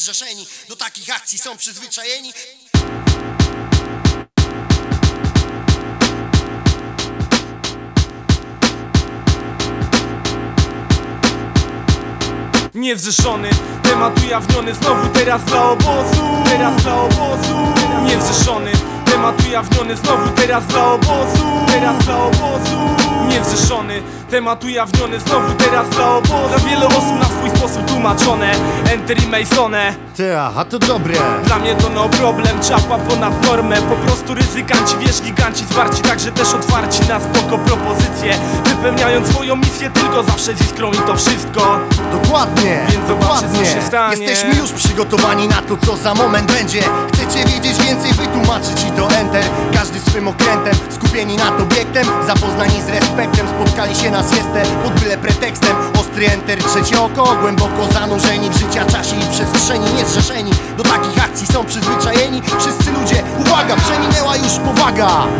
niezrzeszeni. Do takich akcji są przyzwyczajeni. Niezrzeszony, temat ujawniony znowu teraz dla obozu. Teraz dla obozu. Niezrzeszony, temat ujawniony znowu teraz dla obozu. Teraz dla obozu. Niezrzeszony, temat ujawniony znowu teraz dla obozu. Dla wielu osób na swój sposób tłumaczone. Enter i Masone. A to dobre. Dla mnie to no problem, czapa ponad normę. Po prostu ryzykanci, wiesz, giganci zwarci, także też otwarci na spoko propozycje, wypełniając swoją misję tylko zawsze z iskrą i to wszystko. Dokładnie, Więc zobaczcie, co się stanie. Jesteśmy już przygotowani na to, co za moment będzie. Chcecie wiedzieć więcej, wytłumaczyć ci to enter. Każdy swym okrętem, skupieni nad obiektem, zapoznani z respektem, spotkali się na siestę pod byle pretekstem. Ostry enter, trzecie oko, głęboko zanurzeni w życia, czasie i przestrzeni. Niezrzeszeni, do takich akcji są przyzwyczajeni. Wszyscy ludzie, uwaga, przeminęła już powaga.